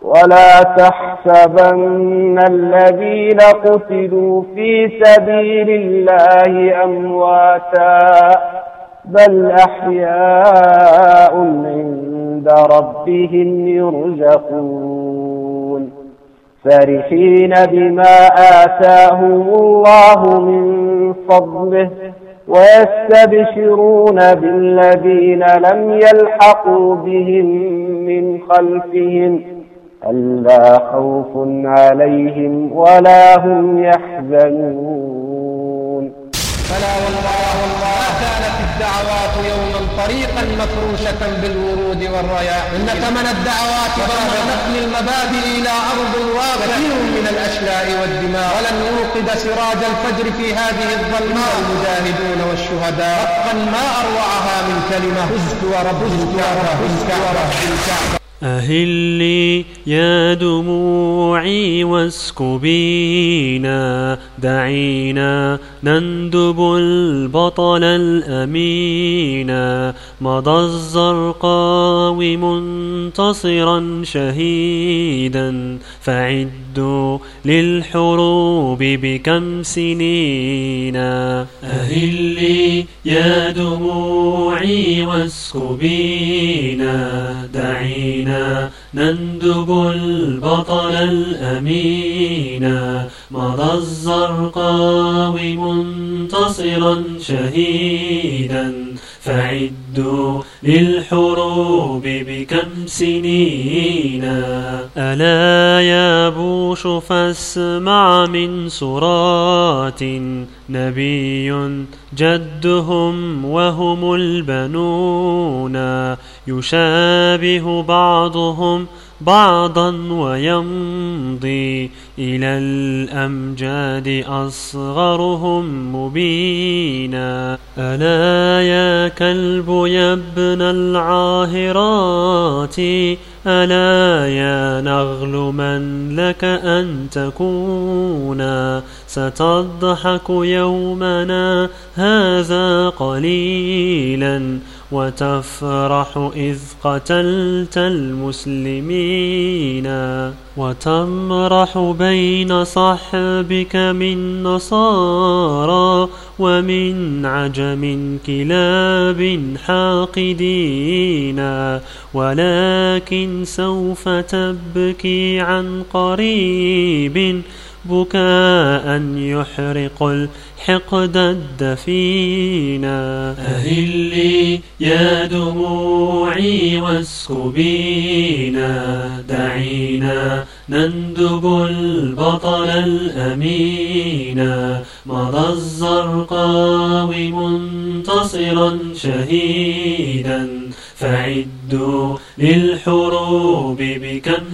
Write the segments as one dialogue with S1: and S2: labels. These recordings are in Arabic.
S1: ولا تحسبن الذين قتلوا في سبيل الله أمواتا بل أحياء عند ربهم يرزقون فرحين بما آتاهم الله من فضله ويستبشرون بالذين لم يلحقوا بهم من خلفهم ألا خوف عليهم ولا هم يحزنون.
S2: فلا والله ما كانت الدعوات يوما طريقا مفروشة بالورود والرياحين، إن ثمن الدعوات ضرب نقل المبادئ إلى أرض الواقع كثير من الأشلاء والدماء، ولن نوقد سراج الفجر في هذه الظلماء المجاهدون والشهداء. حقا ما أروعها من كلمة فزت ورب الكعبة.
S3: أهلي يا دموعي واسكبينا، دعينا نندب البطل الأمينا، مضى الزرقاوي منتصرا شهيدا، فعدوا للحروب بكم سنينا. أهلي يا دموعي واسكبينا، دعينا نندب البطل الأمينا، مضى الزرقاوي منتصرا شهيدا، فعدوا للحروب بكم سنينا. ألا يا بوش فاسمع من سرات، نبي جدهم وهم البنون، يشابه بعضهم بعضا ويمضي إلى الأمجاد أصغرهم مبينا. ألا يا كلب يا ابن العاهرات، ألا يا نغل من لك أن تكونا، ستضحك يومنا هذا قليلا، وتفرح إذ قتلت المسلمين، وتمرح بين صحبك من نصارى ومن عجم كلاب حاقدين، ولكن سوف تبكي عن قريب بكاء يحرق الحقد الدفينا. أهلي يا دموعي واسكبينا، دعينا نندب البطل الأمينا، مضى الزرقاوي منتصرا شهيدا، فعدوا للحروب بكم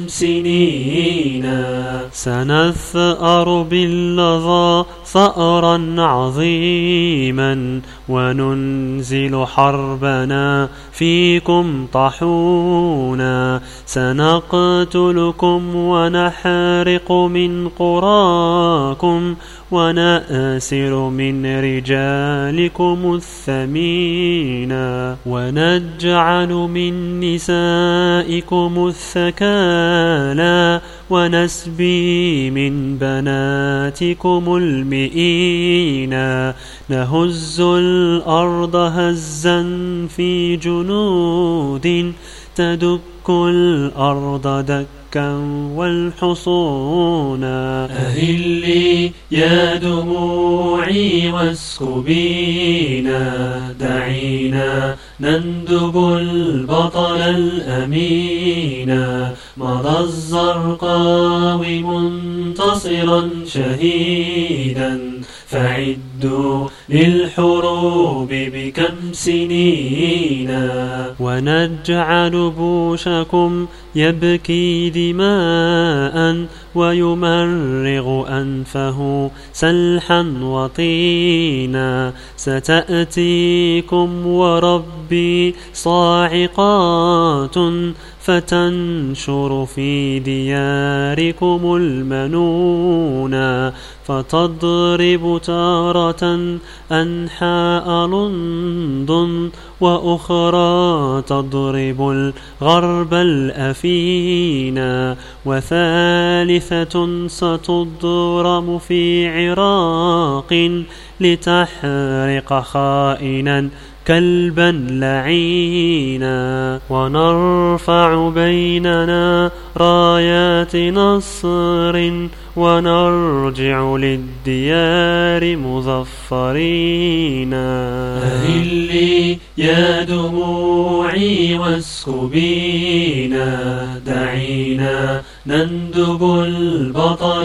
S3: سنينا. سنثأر باللظى ثأرا عظيما، وننزل حربنا فيكم طحونا، سنقتلكم ونحرق من قراكم، ونأسر من رجالكم الثمينا، ونجعل من نسائكم الثكالى، ونسبي من بناتكم المئينا، نهز الأرض هزا في جنود، تدك الأرض دكا والحصونا. أهلي يا دموعي واسكبينا، دعينا نندب البطل الأمينا، مضى الزرقاوي منتصرا شهيدا، فعدوا للحروب بكم سنينا. ونجعل بوشكم يبكي دماء، ويمرغ أنفه سلحا وطينا، ستأتيكم وربي صاعقات، فتنشر في دياركم المنونا، فتضرب تارة تارة أنحاء لندن وأخرى تضرب الغرب الأفينا وثالثة ستضرم في عراق لتحرق خائنا كلبا لعينا ونرفع بيننا رايات نصر ونرجع للديار مظفرين. أهلي يا دموعي واسكبينا دعينا نندب البطل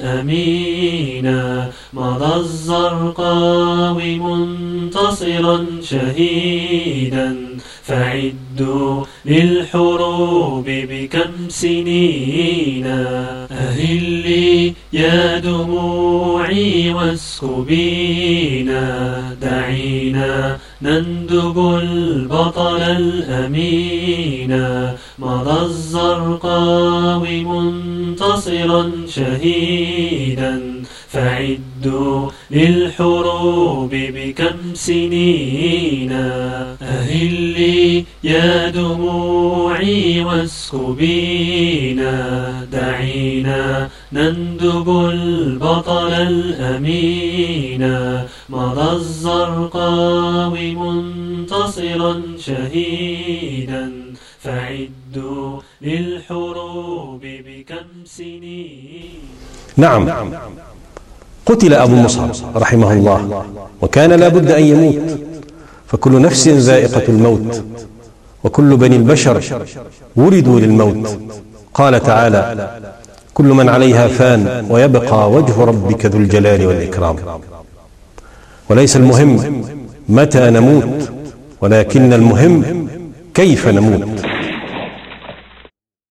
S3: الأمينا مضى الزرقاوي منتصرا شهيدا فعدوا للحروب بكم سنينا. أهلي يا دموعي واسكبينا دعينا نندب البطل الأمينا مضى الزرقاوي منتصرا شهيدا فعدوا للحروب بكم سنينا. أهلي يا دموعي واسكبينا دعينا نندب البطل الأمينا مضى الزرقاوي منتصرا شهيدا فعدوا للحروب بكم سنين.
S4: نعم، قتل أبو مصعب رحمه الله وكان لا بد أن يموت، فكل نفس ذائقة الموت وكل بني البشر ولدوا للموت. قال تعالى: كل من عليها فان ويبقى وجه ربك ذو الجلال والإكرام. وليس المهم متى نموت، ولكن المهم كيف نموت.